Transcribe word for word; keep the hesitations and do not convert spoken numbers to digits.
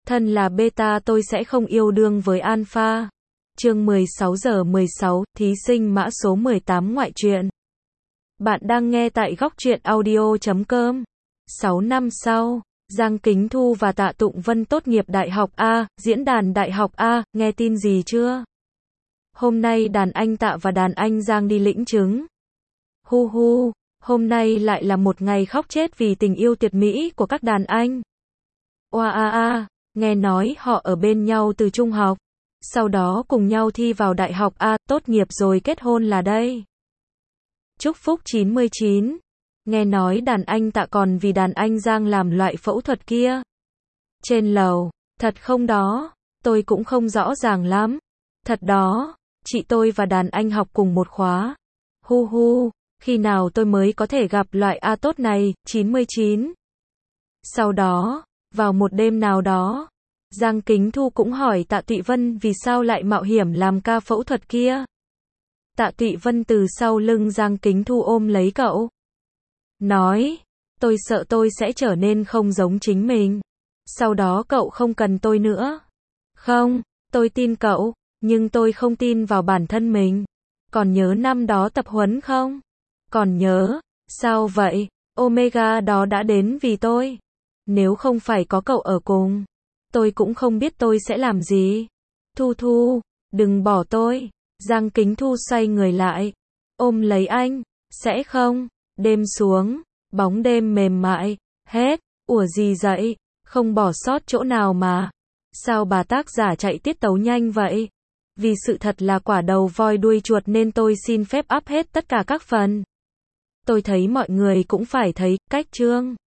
Thân là beta tôi sẽ không yêu đương với alpha. Chương mười sáu giờ mười sáu, thí sinh mã số mười tám ngoại truyện. Bạn đang nghe tại góc truyện audio chấm com. sáu năm sau, Giang Kính Thu và Tạ Tụng Vân tốt nghiệp Đại học A, diễn đàn Đại học A, nghe tin gì chưa? Hôm nay đàn anh Tạ và đàn anh Giang đi lĩnh chứng. Hu hu, hôm nay lại là một ngày khóc chết vì tình yêu tuyệt mỹ của các đàn anh. Oa a a, nghe nói họ ở bên nhau từ trung học, sau đó cùng nhau thi vào đại học A, tốt nghiệp rồi kết hôn là đây. Chúc phúc chín mươi chín. Nghe nói đàn anh Tạ còn vì đàn anh Giang làm loại phẫu thuật kia. Trên lầu, thật không đó? Tôi cũng không rõ ràng lắm. Thật đó, chị tôi và đàn anh học cùng một khóa. Hu hu, khi nào tôi mới có thể gặp loại A tốt này, chín mươi chín. Sau đó, vào một đêm nào đó, Giang Kính Thu cũng hỏi Tạ Tụy Vân vì sao lại mạo hiểm làm ca phẫu thuật kia. Tạ Tụy Vân từ sau lưng Giang Kính Thu ôm lấy cậu. Nói, tôi sợ tôi sẽ trở nên không giống chính mình. Sau đó cậu không cần tôi nữa. Không, tôi tin cậu, nhưng tôi không tin vào bản thân mình. Còn nhớ năm đó tập huấn không? Còn nhớ, sao vậy? Omega đó đã đến vì tôi. Nếu không phải có cậu ở cùng, tôi cũng không biết tôi sẽ làm gì. Thu Thu, đừng bỏ tôi. Giang Kính Thu xoay người lại, ôm lấy anh. Sẽ không. Đêm xuống, bóng đêm mềm mại, hết, ủa gì vậy, không bỏ sót chỗ nào mà. Sao bà tác giả chạy tiết tấu nhanh vậy? Vì sự thật là quả đầu voi đuôi chuột nên tôi xin phép up hết tất cả các phần. Tôi thấy mọi người cũng phải thấy, cách chương.